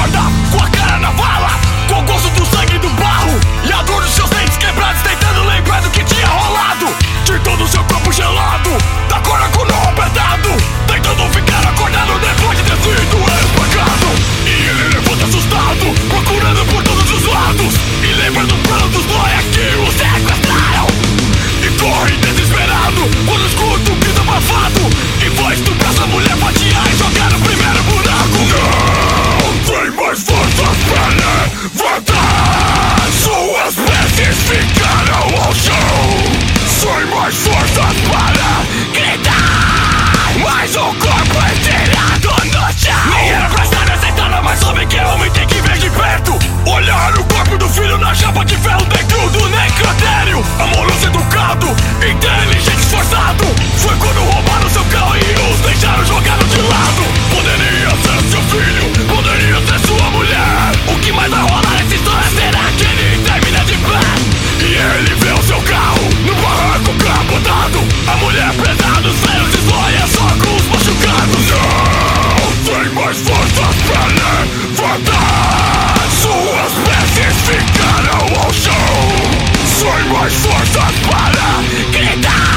acorda com a cara na vala, com o gosto do sangue do barro e a dor dos seus dentes quebrados, tentando lembrar do que tinha rolado. De todo o seu corpo gelado, da cor com o apertado, tentando ficar acordado depois de ter sido espancado. E ele levanta assustado, procurando por todos os lados, e lembra do plano dos noia que o sequestraram. E corre desesperado quando escuta um grito abafado, e vai estuprar sua mulher, fatiar e jogar no primeiro buraco. Não tem mais forças pra levantar, suas peças ficaram ao chão. Sem mais forças para gritar, mas o corpo é tirado no chão. Nem era pra estar aceitando, mas soube que o homem tem que ver de perto. Olhar o corpo do filho na chapa de ferro dentro do necrotério. Amoroso, educado, inteligente, esforçado. Foi quando roubaram seu carro e os deixaram jogados de lado. Poderia ser seu filho, poderia ser sua mulher. O que mais vai rolar nessa história será que ele termina de pé. E ele vê o seu carro no barranco capotado, a mulher presa nos feios desloia só com os machucados. Não tem mais forças pra levantar, suas peças ficaram ao chão. Sem mais forças para gritar.